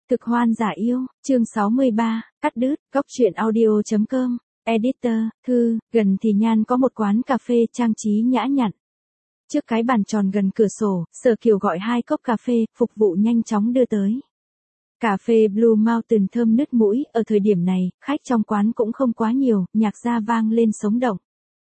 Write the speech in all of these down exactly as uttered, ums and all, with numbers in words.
Thực hoan giả yêu, chương sáu mươi ba, cắt đứt, góc truyện audio chấm com, editor, thư, gần thì Nhan có một quán cà phê trang trí nhã nhặn. Trước cái bàn tròn gần cửa sổ, Sở Kiều gọi hai cốc cà phê, phục vụ nhanh chóng đưa tới. Cà phê Blue Mountain thơm nứt mũi, ở thời điểm này, khách trong quán cũng không quá nhiều, nhạc ra vang lên sống động.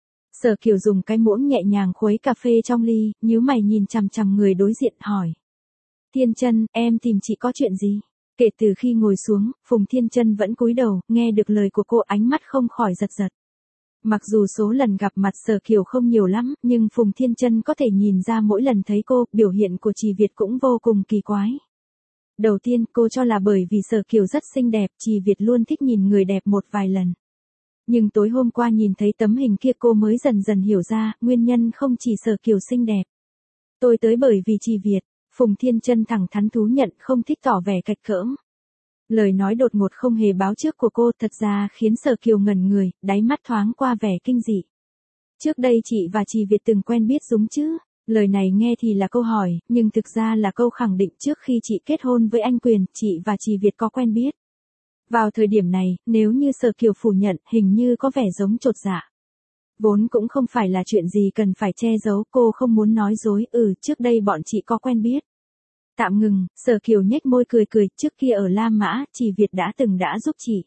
Sở Kiều dùng cái muỗng nhẹ nhàng khuấy cà phê trong ly, nhíu mày nhìn chằm chằm người đối diện hỏi. Thiên Chân, em tìm chị có chuyện gì? Kể từ khi ngồi xuống, Phùng Thiên Chân vẫn cúi đầu, nghe được lời của cô ánh mắt không khỏi giật giật. Mặc dù số lần gặp mặt Sở Kiều không nhiều lắm, nhưng Phùng Thiên Chân có thể nhìn ra mỗi lần thấy cô, biểu hiện của Trì Việt cũng vô cùng kỳ quái. Đầu tiên, cô cho là bởi vì Sở Kiều rất xinh đẹp, Trì Việt luôn thích nhìn người đẹp một vài lần. Nhưng tối hôm qua nhìn thấy tấm hình kia cô mới dần dần hiểu ra, nguyên nhân không chỉ Sở Kiều xinh đẹp. Tôi tới bởi vì Trì Việt. Phùng Thiên Chân thẳng thắn thú nhận, không thích tỏ vẻ cạch cỡm. Lời nói đột ngột không hề báo trước của cô thật ra khiến Sở Kiều ngẩn người, đáy mắt thoáng qua vẻ kinh dị. Trước đây chị và Trì Việt từng quen biết đúng chứ? Lời này nghe thì là câu hỏi, nhưng thực ra là câu khẳng định trước khi chị kết hôn với anh Quyền, chị và Trì Việt có quen biết. Vào thời điểm này, nếu như Sở Kiều phủ nhận, hình như có vẻ giống chột dạ. Vốn cũng không phải là chuyện gì cần phải che giấu, cô không muốn nói dối, ừ, trước đây bọn chị có quen biết. Tạm ngừng, Sở Kiều nhếch môi cười cười, trước kia ở La Mã, Trì Việt đã từng đã giúp chị.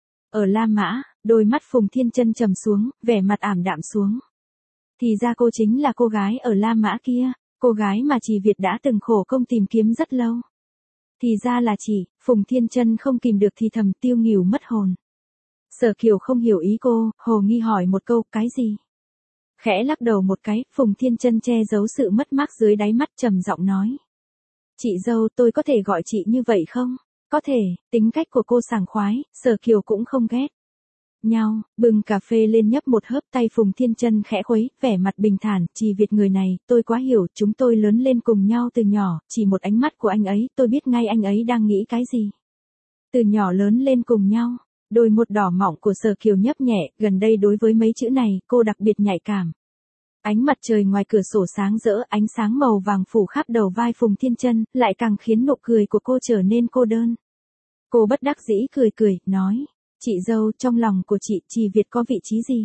Ở La Mã, đôi mắt Phùng Thiên Chân trầm xuống, vẻ mặt ảm đạm xuống. Thì ra cô chính là cô gái ở La Mã kia, cô gái mà Trì Việt đã từng khổ công tìm kiếm rất lâu. Thì ra là chị, Phùng Thiên Chân không kìm được thì thầm tiêu nghỉu mất hồn. Sở Kiều không hiểu ý cô, hồ nghi hỏi một câu, cái gì? Khẽ lắc đầu một cái, Phùng Thiên Chân che giấu sự mất mát dưới đáy mắt trầm giọng nói. Chị dâu, tôi có thể gọi chị như vậy không? Có thể, tính cách của cô sảng khoái, Sở Kiều cũng không ghét. Nhau, bưng cà phê lên nhấp một hớp, tay Phùng Thiên Chân khẽ khuấy, vẻ mặt bình thản, Trì Việt người này, tôi quá hiểu, chúng tôi lớn lên cùng nhau từ nhỏ, chỉ một ánh mắt của anh ấy, tôi biết ngay anh ấy đang nghĩ cái gì. Từ nhỏ lớn lên cùng nhau. Đôi môi đỏ mọng của Sở Kiều nhấp nhẹ, gần đây đối với mấy chữ này, cô đặc biệt nhạy cảm. Ánh mặt trời ngoài cửa sổ sáng rỡ, ánh sáng màu vàng phủ khắp đầu vai Phùng Thiên Chân, lại càng khiến nụ cười của cô trở nên cô đơn. Cô bất đắc dĩ cười cười, nói, chị dâu, trong lòng của chị, Trì Việt có vị trí gì?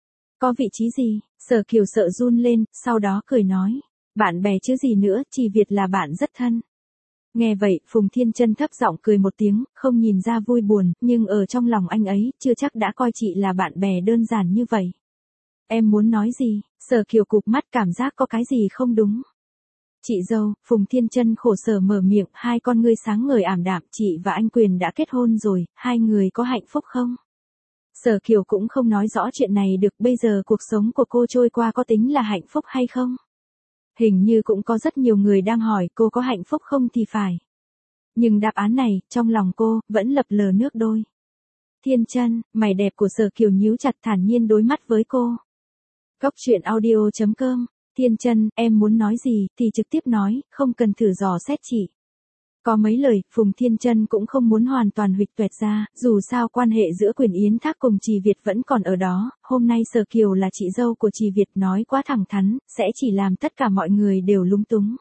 Có vị trí gì? Sở Kiều sợ run lên, sau đó cười nói, bạn bè chứ gì nữa, Trì Việt là bạn rất thân. Nghe vậy, Phùng Thiên Chân thấp giọng cười một tiếng, không nhìn ra vui buồn, nhưng ở trong lòng anh ấy, chưa chắc đã coi chị là bạn bè đơn giản như vậy. Em muốn nói gì? Sở Kiều cụp mắt cảm giác có cái gì không đúng. Chị dâu, Phùng Thiên Chân khổ sở mở miệng, hai con ngươi sáng ngời ảm đạm, chị và anh Quyền đã kết hôn rồi, hai người có hạnh phúc không? Sở Kiều cũng không nói rõ chuyện này được, bây giờ cuộc sống của cô trôi qua có tính là hạnh phúc hay không? Hình như cũng có rất nhiều người đang hỏi cô có hạnh phúc không thì phải. Nhưng đáp án này, trong lòng cô, vẫn lập lờ nước đôi. Thiên Chân, mày đẹp của Sở Kiều nhíu chặt thản nhiên đối mắt với cô. Góc truyện audio chấm com, Thiên Chân, em muốn nói gì thì trực tiếp nói, không cần thử dò xét chị. Có mấy lời, Phùng Thiên Chân cũng không muốn hoàn toàn huỵch toẹt ra, dù sao quan hệ giữa Quyền Yến Thác cùng Trì Việt vẫn còn ở đó, hôm nay Sở Kiều là chị dâu của Trì Việt nói quá thẳng thắn, sẽ chỉ làm tất cả mọi người đều lúng túng.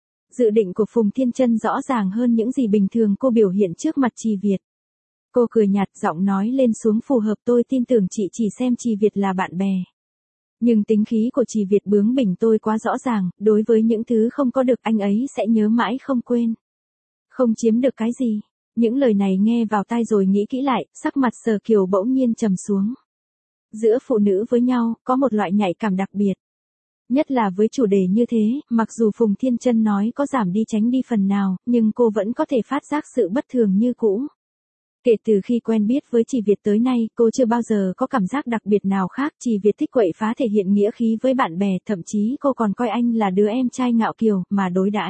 Dự định của Phùng Thiên Chân rõ ràng hơn những gì bình thường cô biểu hiện trước mặt Trì Việt. Cô cười nhạt, giọng nói lên xuống phù hợp, tôi tin tưởng chị chỉ xem Trì Việt là bạn bè. Nhưng tính khí của Trì Việt bướng bỉnh tôi quá rõ ràng, đối với những thứ không có được anh ấy sẽ nhớ mãi không quên. Không chiếm được cái gì. Những lời này nghe vào tai rồi nghĩ kỹ lại, sắc mặt Sở Kiều bỗng nhiên trầm xuống. Giữa phụ nữ với nhau, có một loại nhạy cảm đặc biệt. Nhất là với chủ đề như thế, mặc dù Phùng Thiên Chân nói có giảm đi tránh đi phần nào, nhưng cô vẫn có thể phát giác sự bất thường như cũ. Kể từ khi quen biết với Trì Việt tới nay, cô chưa bao giờ có cảm giác đặc biệt nào khác. Trì Việt thích quậy phá thể hiện nghĩa khí với bạn bè, thậm chí cô còn coi anh là đứa em trai ngạo kiều, mà đối đãi.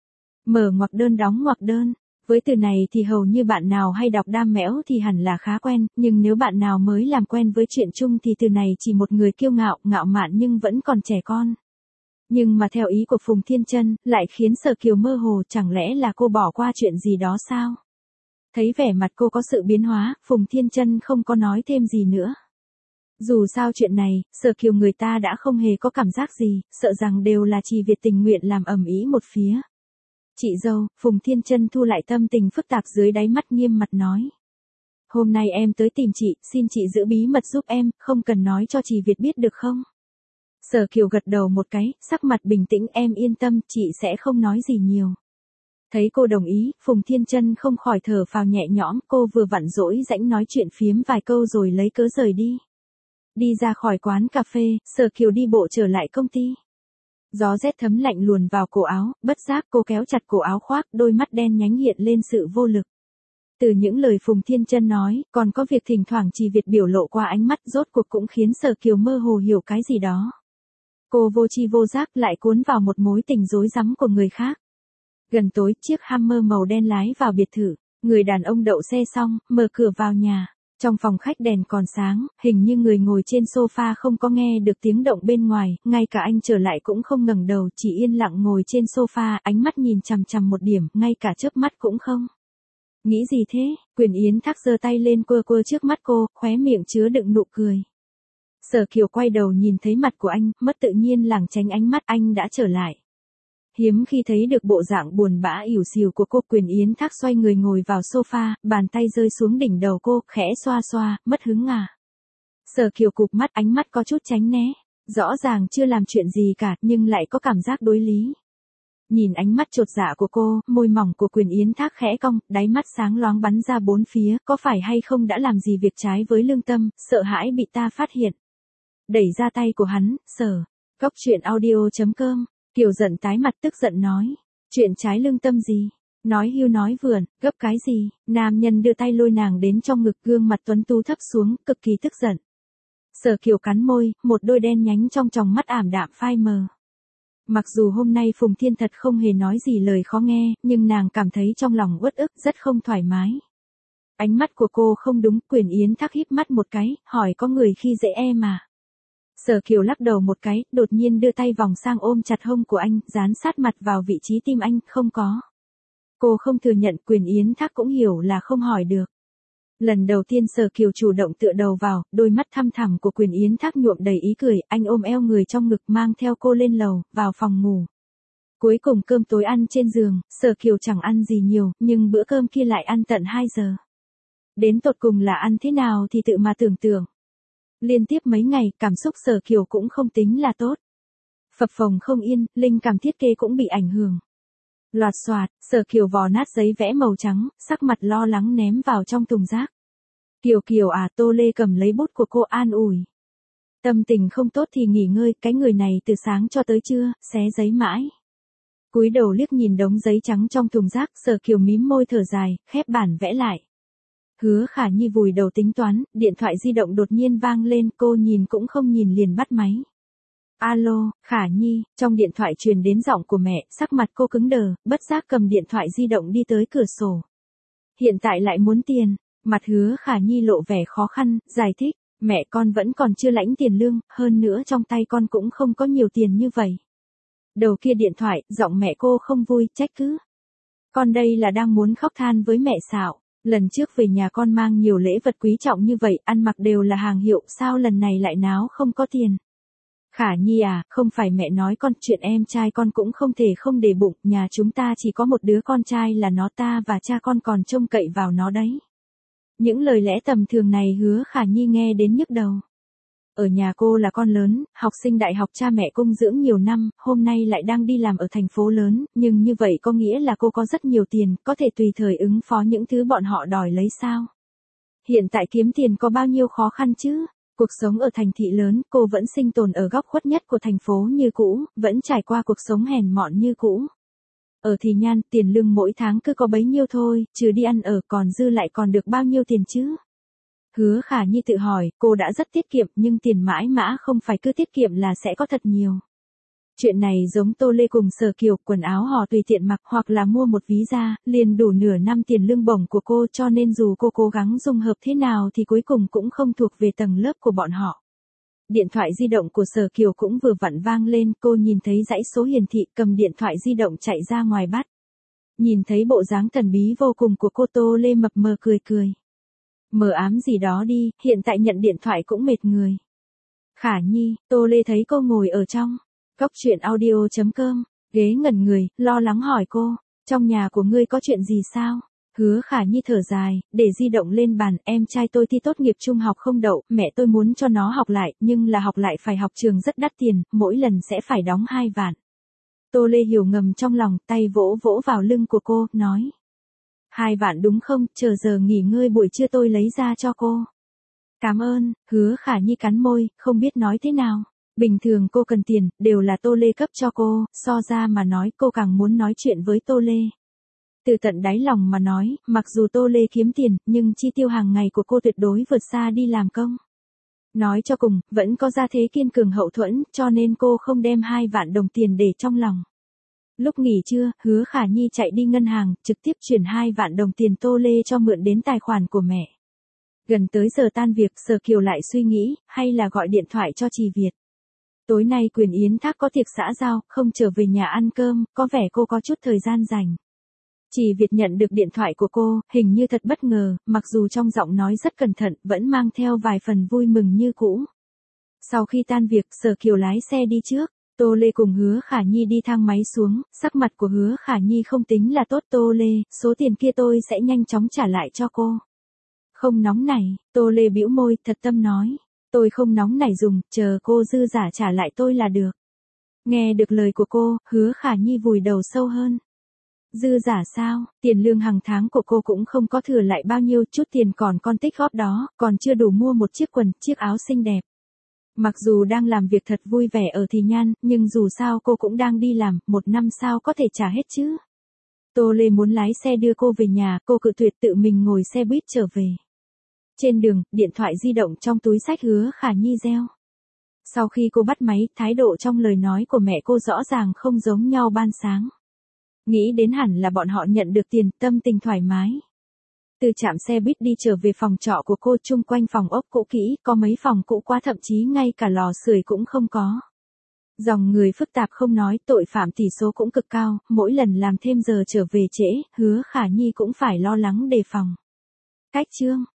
Mở ngoặc đơn đóng ngoặc đơn. Với từ này thì hầu như bạn nào hay đọc đam mẽo thì hẳn là khá quen, nhưng nếu bạn nào mới làm quen với chuyện chung thì từ này chỉ một người kiêu ngạo, ngạo mạn nhưng vẫn còn trẻ con. Nhưng mà theo ý của Phùng Thiên Chân, lại khiến Sở Kiều mơ hồ, chẳng lẽ là cô bỏ qua chuyện gì đó sao? Thấy vẻ mặt cô có sự biến hóa, Phùng Thiên Chân không có nói thêm gì nữa. Dù sao chuyện này, Sở Kiều người ta đã không hề có cảm giác gì, sợ rằng đều là Trì Việt tình nguyện làm ầm ĩ một phía. Chị dâu, Phùng Thiên Chân thu lại tâm tình phức tạp dưới đáy mắt nghiêm mặt nói. Hôm nay em tới tìm chị, xin chị giữ bí mật giúp em, không cần nói cho chị Việt biết được không? Sở Kiều gật đầu một cái, sắc mặt bình tĩnh, em yên tâm, chị sẽ không nói gì nhiều. Thấy cô đồng ý, Phùng Thiên Chân không khỏi thở phào nhẹ nhõm, cô vừa vặn rỗi rãnh nói chuyện phiếm vài câu rồi lấy cớ rời đi. Đi ra khỏi quán cà phê, Sở Kiều đi bộ trở lại công ty. Gió rét thấm lạnh luồn vào cổ áo, bất giác cô kéo chặt cổ áo khoác, đôi mắt đen nhánh hiện lên sự vô lực. Từ những lời Phùng Thiên Chân nói, còn có việc thỉnh thoảng Trì Việt biểu lộ qua ánh mắt, rốt cuộc cũng khiến Sở Kiều mơ hồ hiểu cái gì đó. Cô vô tri vô giác lại cuốn vào một mối tình rối rắm của người khác. Gần tối, chiếc Hammer màu đen lái vào biệt thự, người đàn ông đậu xe xong, mở cửa vào nhà. Trong phòng khách đèn còn sáng, hình như người ngồi trên sofa không có nghe được tiếng động bên ngoài, ngay cả anh trở lại cũng không ngẩng đầu, chỉ yên lặng ngồi trên sofa, ánh mắt nhìn chằm chằm một điểm, ngay cả chớp mắt cũng không. Nghĩ gì thế? Quyền Yến Thác giơ tay lên quơ quơ trước mắt cô, khóe miệng chứa đựng nụ cười. Sở Kiều quay đầu nhìn thấy mặt của anh, mất tự nhiên lảng tránh ánh mắt, anh đã trở lại. Hiếm khi thấy được bộ dạng buồn bã ỉu xìu của cô. Quyền Yến Thác xoay người ngồi vào sofa, bàn tay rơi xuống đỉnh đầu cô, khẽ xoa xoa, mất hứng à. Sở Kiều cụp mắt, ánh mắt có chút tránh né. Rõ ràng chưa làm chuyện gì cả, nhưng lại có cảm giác đối lý. Nhìn ánh mắt chột dạ của cô, môi mỏng của Quyền Yến Thác khẽ cong, đáy mắt sáng loáng bắn ra bốn phía, có phải hay không đã làm gì việc trái với lương tâm, sợ hãi bị ta phát hiện. Đẩy ra tay của hắn, Sở. Góc truyện audio chấm com. Kiều giận tái mặt tức giận nói. Chuyện trái lương tâm gì? Nói hưu nói vượn, gấp cái gì? Nam nhân đưa tay lôi nàng đến trong ngực, gương mặt tuấn tú thấp xuống, cực kỳ tức giận. Sở Kiều cắn môi, một đôi đen nhánh trong tròng mắt ảm đạm phai mờ. Mặc dù hôm nay Phùng Thiên thật không hề nói gì lời khó nghe, nhưng nàng cảm thấy trong lòng uất ức, rất không thoải mái. Ánh mắt của cô không đúng. Quyền Yến Thác híp mắt một cái, hỏi có người khi dễ em à? Sở Kiều lắc đầu một cái, đột nhiên đưa tay vòng sang ôm chặt hông của anh, dán sát mặt vào vị trí tim anh, không có. Cô không thừa nhận, Quyền Yến Thác cũng hiểu là không hỏi được. Lần đầu tiên Sở Kiều chủ động tựa đầu vào, đôi mắt thăm thẳm của Quyền Yến Thác nhuộm đầy ý cười, anh ôm eo người trong ngực mang theo cô lên lầu, vào phòng ngủ. Cuối cùng cơm tối ăn trên giường, Sở Kiều chẳng ăn gì nhiều, nhưng bữa cơm kia lại ăn tận hai giờ. Đến tột cùng là ăn thế nào thì tự mà tưởng tượng. Liên tiếp mấy ngày, cảm xúc Sở Kiều cũng không tính là tốt. Phập phồng không yên, linh cảm thiết kế cũng bị ảnh hưởng. Loạt xoạt, Sở Kiều vò nát giấy vẽ màu trắng, sắc mặt lo lắng ném vào trong thùng rác. Kiều Kiều à, Tô Lê cầm lấy bút của cô an ủi. Tâm tình không tốt thì nghỉ ngơi, cái người này từ sáng cho tới trưa, xé giấy mãi. Cúi đầu liếc nhìn đống giấy trắng trong thùng rác, Sở Kiều mím môi thở dài, khép bản vẽ lại. Hứa Khả Nhi vùi đầu tính toán, điện thoại di động đột nhiên vang lên, cô nhìn cũng không nhìn liền bắt máy. Alo, Khả Nhi, trong điện thoại truyền đến giọng của mẹ, sắc mặt cô cứng đờ, bất giác cầm điện thoại di động đi tới cửa sổ. Hiện tại lại muốn tiền, mặt Hứa Khả Nhi lộ vẻ khó khăn, giải thích, mẹ con vẫn còn chưa lãnh tiền lương, hơn nữa trong tay con cũng không có nhiều tiền như vậy. Đầu kia điện thoại, giọng mẹ cô không vui, trách cứ. Con đây là đang muốn khóc than với mẹ xạo. Lần trước về nhà con mang nhiều lễ vật quý trọng như vậy, ăn mặc đều là hàng hiệu, sao lần này lại náo không có tiền. Khả Nhi à, không phải mẹ nói con, chuyện em trai con cũng không thể không để bụng, nhà chúng ta chỉ có một đứa con trai là nó, ta và cha con còn trông cậy vào nó đấy. Những lời lẽ tầm thường này Hứa Khả Nhi nghe đến nhức đầu. Ở nhà cô là con lớn, học sinh đại học, cha mẹ cung dưỡng nhiều năm, hôm nay lại đang đi làm ở thành phố lớn, nhưng như vậy có nghĩa là cô có rất nhiều tiền, có thể tùy thời ứng phó những thứ bọn họ đòi lấy sao? Hiện tại kiếm tiền có bao nhiêu khó khăn chứ? Cuộc sống ở thành thị lớn, cô vẫn sinh tồn ở góc khuất nhất của thành phố như cũ, vẫn trải qua cuộc sống hèn mọn như cũ. Ở Thì Nhan, tiền lương mỗi tháng cứ có bấy nhiêu thôi, trừ đi ăn ở còn dư lại còn được bao nhiêu tiền chứ? Hứa Khả Nhi tự hỏi, cô đã rất tiết kiệm nhưng tiền mãi mã không phải cứ tiết kiệm là sẽ có thật nhiều. Chuyện này giống Tô Lê cùng Sở Kiều, quần áo họ tùy tiện mặc hoặc là mua một ví da, liền đủ nửa năm tiền lương bổng của cô, cho nên dù cô cố gắng dung hợp thế nào thì cuối cùng cũng không thuộc về tầng lớp của bọn họ. Điện thoại di động của Sở Kiều cũng vừa vặn vang lên, cô nhìn thấy dãy số hiển thị, cầm điện thoại di động chạy ra ngoài bắt. Nhìn thấy bộ dáng thần bí vô cùng của cô, Tô Lê mập mờ cười cười. Mờ ám gì đó đi, hiện tại nhận điện thoại cũng mệt người. Khả Nhi, Tô Lê thấy cô ngồi ở trong góc truyện audio chấm com, ghế ngẩn người, lo lắng hỏi cô, Trong nhà của ngươi có chuyện gì sao? Hứa Khả Nhi thở dài, để di động lên bàn, em trai tôi thi tốt nghiệp trung học không đậu, mẹ tôi muốn cho nó học lại, nhưng là học lại phải học trường rất đắt tiền, mỗi lần sẽ phải đóng hai vạn. Tô Lê hiểu ngầm trong lòng, tay vỗ vỗ vào lưng của cô, nói. Hai vạn đúng không, chờ giờ nghỉ ngơi buổi trưa tôi lấy ra cho cô. Cảm ơn, Hứa Khả Nhi cắn môi, không biết nói thế nào. Bình thường cô cần tiền, đều là Tô Lê cấp cho cô, so ra mà nói cô càng muốn nói chuyện với Tô Lê. Từ tận đáy lòng mà nói, mặc dù Tô Lê kiếm tiền, nhưng chi tiêu hàng ngày của cô tuyệt đối vượt xa đi làm công. Nói cho cùng, vẫn có gia thế kiên cường hậu thuẫn, cho nên cô không đem hai vạn đồng tiền để trong lòng. Lúc nghỉ trưa, Hứa Khả Nhi chạy đi ngân hàng, trực tiếp chuyển hai vạn đồng tiền Tô Lê cho mượn đến tài khoản của mẹ. Gần tới giờ tan việc, Sở Kiều lại suy nghĩ, hay là gọi điện thoại cho chị Việt. Tối nay Quyền Yến Thác có tiệc xã giao, không trở về nhà ăn cơm, có vẻ cô có chút thời gian rảnh. Chị Việt nhận được điện thoại của cô, hình như thật bất ngờ, mặc dù trong giọng nói rất cẩn thận, vẫn mang theo vài phần vui mừng như cũ. Sau khi tan việc, Sở Kiều lái xe đi trước, Tô Lê cùng Hứa Khả Nhi đi thang máy xuống, sắc mặt của Hứa Khả Nhi không tính là tốt. Tô Lê, số tiền kia tôi sẽ nhanh chóng trả lại cho cô. Không nóng nảy, Tô Lê bĩu môi, thật tâm nói. Tôi không nóng nảy dùng, chờ cô dư giả trả lại tôi là được. Nghe được lời của cô, Hứa Khả Nhi vùi đầu sâu hơn. Dư giả sao, tiền lương hàng tháng của cô cũng không có thừa lại bao nhiêu, chút tiền còn con tích góp đó, còn chưa đủ mua một chiếc quần, chiếc áo xinh đẹp. Mặc dù đang làm việc thật vui vẻ ở Thì Nhan, nhưng dù sao cô cũng đang đi làm, một năm sao có thể trả hết chứ. Tô Lê muốn lái xe đưa cô về nhà, cô cự tuyệt, tự mình ngồi xe buýt trở về. Trên đường, điện thoại di động trong túi xách Hứa Khả Nhi reo. Sau khi cô bắt máy, thái độ trong lời nói của mẹ cô rõ ràng không giống nhau ban sáng. Nghĩ đến hẳn là bọn họ nhận được tiền, tâm tình thoải mái. Từ trạm xe buýt đi trở về phòng trọ của cô, chung quanh phòng ốc cũ kỹ, có mấy phòng cũ quá, thậm chí ngay cả lò sưởi cũng không có. Dòng người phức tạp không nói, tội phạm tỷ số cũng cực cao, mỗi lần làm thêm giờ trở về trễ, Hứa Khả Nhi cũng phải lo lắng đề phòng. Cách chương